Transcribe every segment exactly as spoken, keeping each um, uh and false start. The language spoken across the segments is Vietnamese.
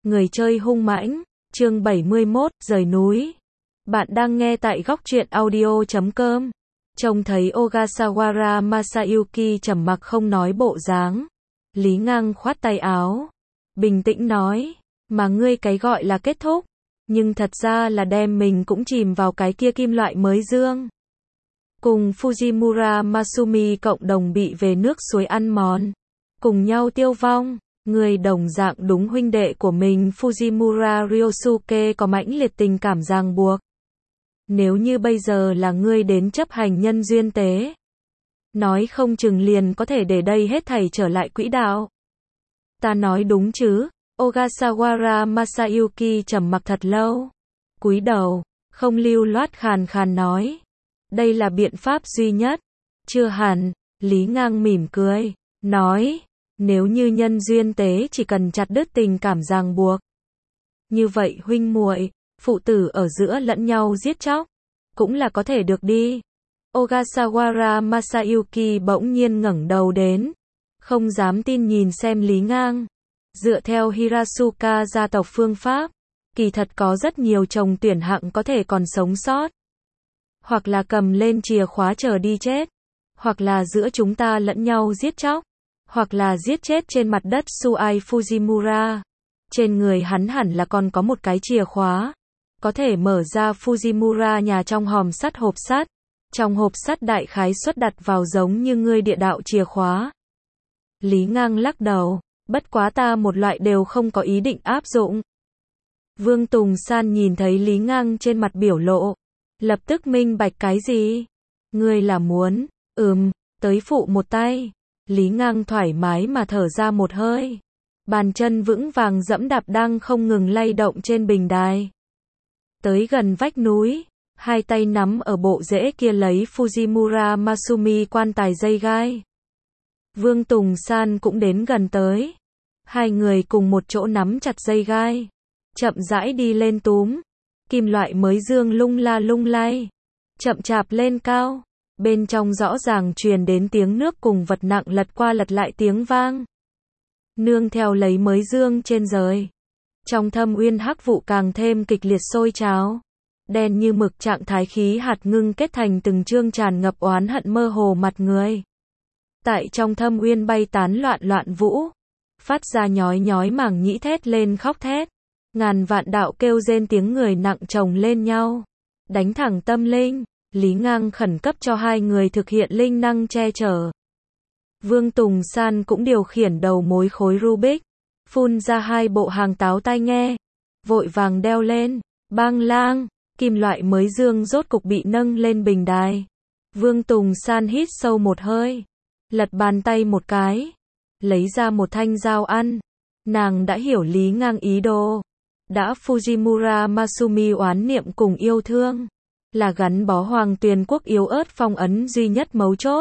Người chơi hung mãnh, chương bảy mươi mốt, rời núi. Bạn đang nghe tại góc truyện audio chấm com. Trông thấy Ogasawara Masayuki trầm mặc không nói bộ dáng. Lý Ngang khoát tay áo. Bình tĩnh nói, mà ngươi cái gọi là kết thúc. Nhưng thật ra là đem mình cũng chìm vào cái kia kim loại mới dương. Cùng Fujimura Masumi cộng đồng bị về nước suối ăn mòn. Cùng nhau tiêu vong. Người đồng dạng đúng huynh đệ của mình Fujimura Ryosuke có mãnh liệt tình cảm ràng buộc. Nếu như bây giờ là ngươi đến chấp hành nhân duyên tế, nói không chừng liền có thể để đây hết thảy trở lại quỹ đạo. Ta nói đúng chứ? Ogasawara Masayuki trầm mặc thật lâu, cúi đầu, không lưu loát khàn khàn nói. Đây là biện pháp duy nhất. Chưa hẳn, Lý Ngang mỉm cười, nói. Nếu như nhân duyên tế chỉ cần chặt đứt tình cảm ràng buộc, như vậy huynh muội, phụ tử ở giữa lẫn nhau giết chóc, cũng là có thể được đi. Ogasawara Masayuki bỗng nhiên ngẩng đầu đến, không dám tin nhìn xem Lý Ngang. Dựa theo Hirasuka gia tộc phương pháp, kỳ thật có rất nhiều chồng tuyển hạng có thể còn sống sót. Hoặc là cầm lên chìa khóa chờ đi chết, hoặc là giữa chúng ta lẫn nhau giết chóc, hoặc là giết chết trên mặt đất Suai Fujimura. Trên người hắn hẳn là còn có một cái chìa khóa, có thể mở ra Fujimura nhà trong hòm sắt hộp sắt. Trong hộp sắt đại khái suất đặt vào giống như ngươi địa đạo chìa khóa. Lý Ngang lắc đầu, bất quá ta một loại đều không có ý định áp dụng. Vương Tùng San nhìn thấy Lý Ngang trên mặt biểu lộ, lập tức minh bạch cái gì? Ngươi là muốn, ừm, tới phụ một tay. Lý Ngang thoải mái mà thở ra một hơi. Bàn chân vững vàng dẫm đạp đang không ngừng lay động trên bình đài. Tới gần vách núi, hai tay nắm ở bộ rễ kia lấy Fujimura Masumi quan tài dây gai. Vương Tùng San cũng đến gần tới. Hai người cùng một chỗ nắm chặt dây gai. Chậm rãi đi lên túm. Kim loại mới dương lung la lung lay. Chậm chạp lên cao. Bên trong rõ ràng truyền đến tiếng nước cùng vật nặng lật qua lật lại tiếng vang. Nương theo lấy mới dương trên rời. Trong thâm uyên hắc vụ càng thêm kịch liệt sôi trào. Đen như mực trạng thái khí hạt ngưng kết thành từng chương tràn ngập oán hận mơ hồ mặt người. Tại trong thâm uyên bay tán loạn loạn vũ. Phát ra nhói nhói màng nhĩ thét lên khóc thét. Ngàn vạn đạo kêu rên tiếng người nặng chồng lên nhau. Đánh thẳng tâm linh. Lý Ngang khẩn cấp cho hai người thực hiện linh năng che chở. Vương Tùng San cũng điều khiển đầu mối khối Rubik, phun ra hai bộ hàng táo tai nghe, vội vàng đeo lên. Bang lang, kim loại mới dương rốt cục bị nâng lên bình đài. Vương Tùng San hít sâu một hơi, lật bàn tay một cái, lấy ra một thanh dao ăn. Nàng đã hiểu Lý Ngang ý đồ. Đã Fujimura Masumi oán niệm cùng yêu thương, là gắn bó Hoàng Tuyền quốc yếu ớt phong ấn duy nhất mấu chốt.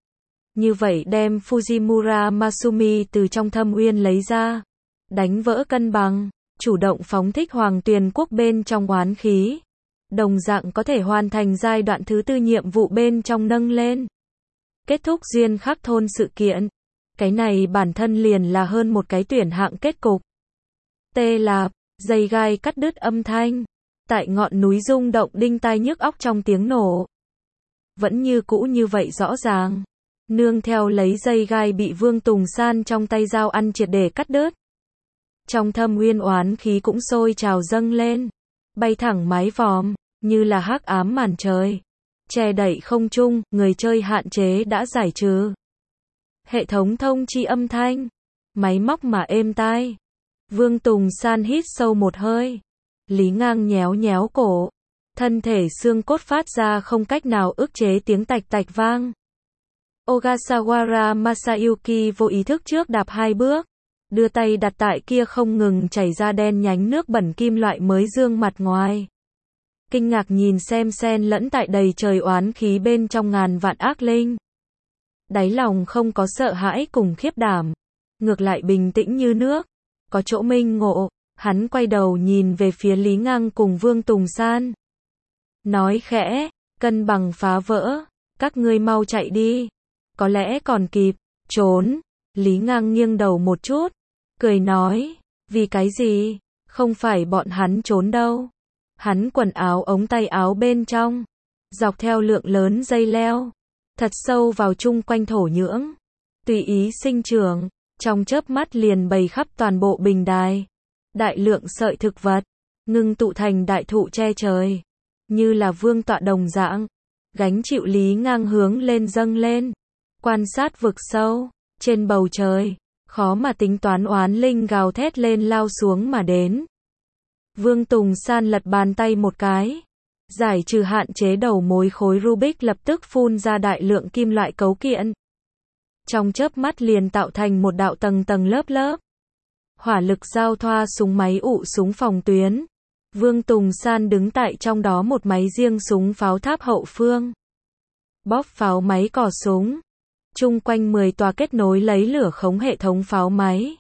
Như vậy đem Fujimura Masumi từ trong thâm uyên lấy ra, đánh vỡ cân bằng, chủ động phóng thích Hoàng Tuyền quốc bên trong oán khí. Đồng dạng có thể hoàn thành giai đoạn thứ tư nhiệm vụ bên trong nâng lên. Kết thúc duyên khắc thôn sự kiện. Cái này bản thân liền là hơn một cái tuyển hạng kết cục. Tê lạp, dây gai cắt đứt âm thanh. Tại ngọn núi rung động đinh tai nhức óc trong tiếng nổ. Vẫn như cũ như vậy rõ ràng. Nương theo lấy dây gai bị Vương Tùng San trong tay dao ăn triệt để cắt đứt. Trong thâm uyên oán khí cũng sôi trào dâng lên. Bay thẳng mái vòm, như là hắc ám màn trời. Che đậy không trung, người chơi hạn chế đã giải trừ. Hệ thống thông chi âm thanh. Máy móc mà êm tai. Vương Tùng San hít sâu một hơi. Lý Ngang nhéo nhéo cổ. Thân thể xương cốt phát ra không cách nào ức chế tiếng tạch tạch vang. Ogasawara Masayuki vô ý thức trước đạp hai bước. Đưa tay đặt tại kia không ngừng chảy ra đen nhánh nước bẩn kim loại mới dương mặt ngoài. Kinh ngạc nhìn xem xen lẫn tại đầy trời oán khí bên trong ngàn vạn ác linh. Đáy lòng không có sợ hãi cùng khiếp đảm. Ngược lại bình tĩnh như nước. Có chỗ minh ngộ. Hắn quay đầu nhìn về phía Lý Ngang cùng Vương Tùng San. Nói khẽ, cân bằng phá vỡ, các ngươi mau chạy đi. Có lẽ còn kịp, trốn. Lý Ngang nghiêng đầu một chút, cười nói, vì cái gì? Không phải bọn hắn trốn đâu. Hắn quần áo ống tay áo bên trong, dọc theo lượng lớn dây leo, thật sâu vào chung quanh thổ nhưỡng, tùy ý sinh trưởng, trong chớp mắt liền bày khắp toàn bộ bình đài. Đại lượng sợi thực vật, ngưng tụ thành đại thụ che trời, như là vương tọa đồng dạng, gánh chịu Lý Ngang hướng lên dâng lên, quan sát vực sâu, trên bầu trời, khó mà tính toán oán linh gào thét lên lao xuống mà đến. Vương Tùng San lật bàn tay một cái, giải trừ hạn chế đầu mối khối Rubik lập tức phun ra đại lượng kim loại cấu kiện. Trong chớp mắt liền tạo thành một đạo tầng tầng lớp lớp. Hỏa lực giao thoa súng máy ụ súng phòng tuyến. Vương Tùng San đứng tại trong đó một máy riêng súng pháo tháp hậu phương. Bóp pháo máy cò súng. Chung quanh mười tòa kết nối lấy lửa khống hệ thống pháo máy.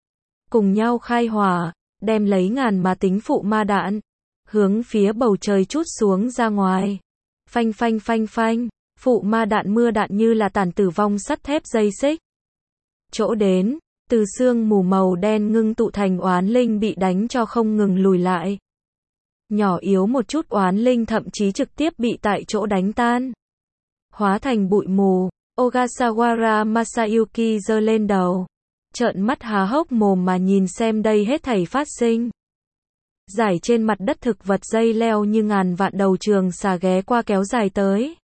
Cùng nhau khai hỏa, đem lấy ngàn mà tính phụ ma đạn, hướng phía bầu trời trút xuống ra ngoài. Phanh phanh phanh phanh, phụ ma đạn mưa đạn như là tàn tử vong sắt thép dây xích. Chỗ đến, từ sương mù màu đen ngưng tụ thành oán linh bị đánh cho không ngừng lùi lại. Nhỏ yếu một chút oán linh thậm chí trực tiếp bị tại chỗ đánh tan. Hóa thành bụi mù, Ogasawara Masayuki giơ lên đầu. Trợn mắt há hốc mồm mà nhìn xem đây hết thảy phát sinh. Giải trên mặt đất thực vật dây leo như ngàn vạn đầu trường xà ghé qua kéo dài tới.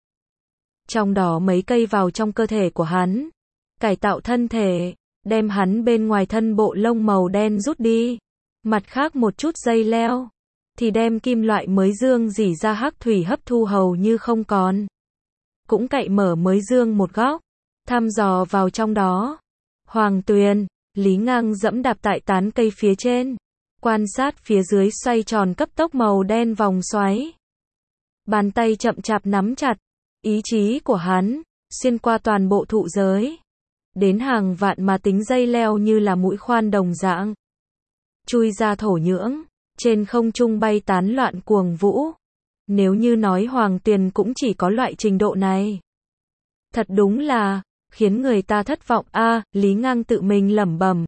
Trong đó mấy cây vào trong cơ thể của hắn, cải tạo thân thể, đem hắn bên ngoài thân bộ lông màu đen rút đi. Mặt khác một chút dây leo, thì đem kim loại mới dương dỉ ra hắc thủy hấp thu hầu như không còn. Cũng cậy mở mới dương một góc, thăm dò vào trong đó. Hoàng Tuyền, Lý Ngang dẫm đạp tại tán cây phía trên, quan sát phía dưới xoay tròn cấp tốc màu đen vòng xoáy. Bàn tay chậm chạp nắm chặt, ý chí của hắn, xuyên qua toàn bộ thụ giới. Đến hàng vạn mà tính dây leo như là mũi khoan đồng dạng. Chui ra thổ nhưỡng, trên không trung bay tán loạn cuồng vũ. Nếu như nói Hoàng Tuyền cũng chỉ có loại trình độ này. Thật đúng là khiến người ta thất vọng a, à, Lý Ngang tự mình lẩm bẩm.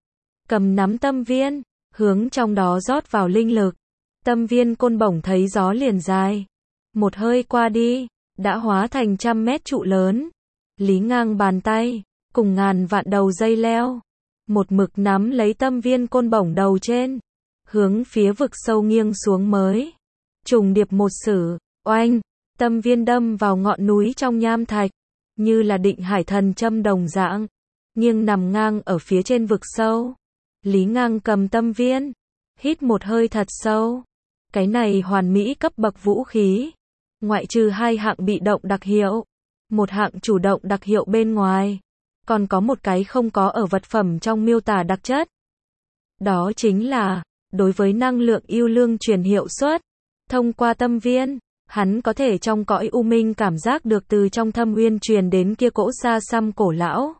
Cầm nắm tâm viên, hướng trong đó rót vào linh lực. Tâm viên côn bổng thấy gió liền dài. Một hơi qua đi, đã hóa thành trăm mét trụ lớn. Lý Ngang bàn tay, cùng ngàn vạn đầu dây leo. Một mực nắm lấy tâm viên côn bổng đầu trên. Hướng phía vực sâu nghiêng xuống mới. Trùng điệp một sử, oanh, tâm viên đâm vào ngọn núi trong nham thạch. Như là định hải thần châm đồng dạng, nghiêng nằm ngang ở phía trên vực sâu. Lý Ngang cầm tâm viên, hít một hơi thật sâu. Cái này hoàn mỹ cấp bậc vũ khí, ngoại trừ hai hạng bị động đặc hiệu, một hạng chủ động đặc hiệu bên ngoài, còn có một cái không có ở vật phẩm trong miêu tả đặc chất. Đó chính là, đối với năng lượng yêu lương truyền hiệu suất, thông qua tâm viên, hắn có thể trong cõi u minh cảm giác được từ trong thâm uyên truyền đến kia cỗ xa xăm cổ lão.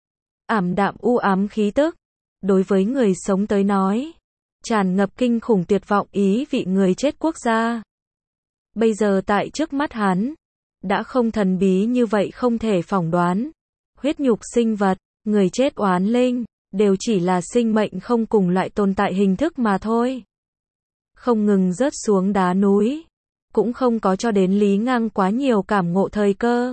Ảm đạm u ám khí tức, đối với người sống tới nói, tràn ngập kinh khủng tuyệt vọng ý vị người chết quốc gia. Bây giờ tại trước mắt hắn, đã không thần bí như vậy không thể phỏng đoán. Huyết nhục sinh vật, người chết oán linh, đều chỉ là sinh mệnh không cùng loại tồn tại hình thức mà thôi. Không ngừng rớt xuống đá núi, cũng không có cho đến Lý Ngang quá nhiều cảm ngộ thời cơ.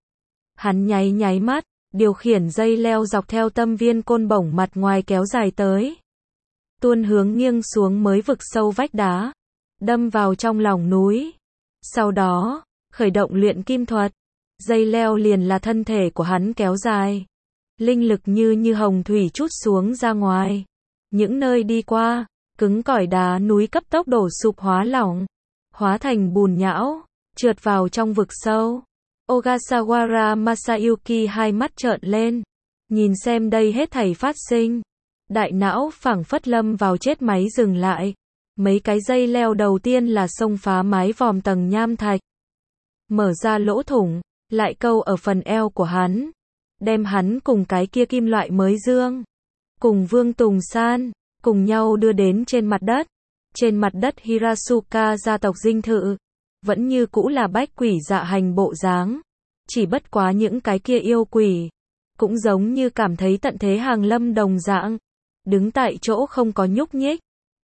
Hắn nháy nháy mắt, điều khiển dây leo dọc theo tâm viên côn bổng mặt ngoài kéo dài tới. Tuôn hướng nghiêng xuống mới vực sâu vách đá, đâm vào trong lòng núi. Sau đó, khởi động luyện kim thuật, dây leo liền là thân thể của hắn kéo dài. Linh lực như như hồng thủy trút xuống ra ngoài. Những nơi đi qua, cứng cỏi đá núi cấp tốc đổ sụp hóa lỏng, hóa thành bùn nhão, trượt vào trong vực sâu. Ogasawara Masayuki hai mắt trợn lên, nhìn xem đây hết thảy phát sinh. Đại não phảng phất lâm vào chết máy dừng lại. Mấy cái dây leo đầu tiên là xông phá mái vòm tầng nham thạch, mở ra lỗ thủng, lại câu ở phần eo của hắn, đem hắn cùng cái kia kim loại mới dương, cùng Vương Tùng San, cùng nhau đưa đến trên mặt đất. Trên mặt đất Hirasuka gia tộc dinh thự, vẫn như cũ là bách quỷ dạ hành bộ dáng. Chỉ bất quá những cái kia yêu quỷ, cũng giống như cảm thấy tận thế hàng lâm đồng dạng, đứng tại chỗ không có nhúc nhích.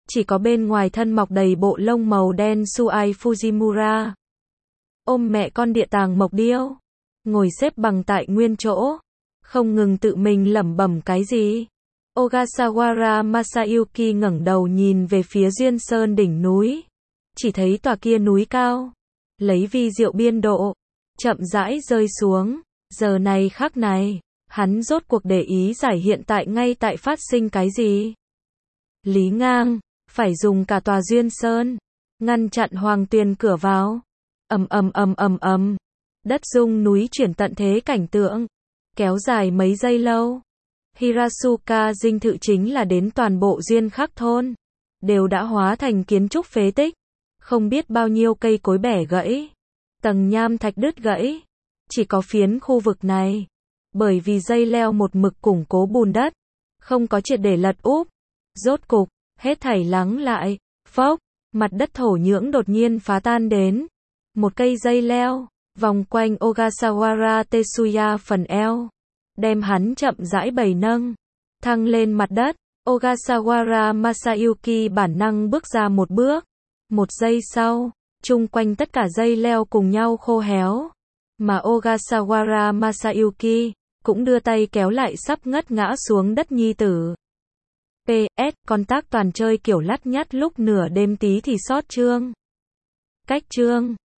chỉ có bên ngoài thân mọc đầy bộ lông màu đen Suai Fujimura. Ôm mẹ con địa tàng mộc điêu, ngồi xếp bằng tại nguyên chỗ, không ngừng tự mình lẩm bẩm cái gì. Ogasawara Masayuki ngẩng đầu nhìn về phía Duyên Sơn đỉnh núi, chỉ thấy tòa kia núi cao, lấy vi diệu biên độ, chậm rãi rơi xuống. Giờ này khắc này, hắn rốt cuộc để ý giải hiện tại ngay tại phát sinh cái gì. Lý Ngang, phải dùng cả tòa Duyên Sơn, ngăn chặn Hoàng Tuyền cửa vào. Ầm ầm ầm ầm ầm, đất rung núi chuyển tận thế cảnh tượng, kéo dài mấy giây lâu. Hirasuka dinh thự chính là đến toàn bộ Duyên Khắc thôn, đều đã hóa thành kiến trúc phế tích, không biết bao nhiêu cây cối bẻ gãy, tầng nham thạch đứt gãy, chỉ có phiến khu vực này, bởi vì dây leo một mực củng cố bùn đất, không có triệt để lật úp. Rốt cục, hết thảy lắng lại, phốc, mặt đất thổ nhưỡng đột nhiên phá tan đến. Một cây dây leo, vòng quanh Ogasawara Tetsuya phần eo, đem hắn chậm rãi bày nâng, thăng lên mặt đất. Ogasawara Masayuki bản năng bước ra một bước. Một giây sau, chung quanh tất cả dây leo cùng nhau khô héo, mà Ogasawara Masayuki cũng đưa tay kéo lại sắp ngất ngã xuống đất nhi tử. pê ét, con tác toàn chơi kiểu lắt nhắt lúc nửa đêm tí thì sót chương. Cách chương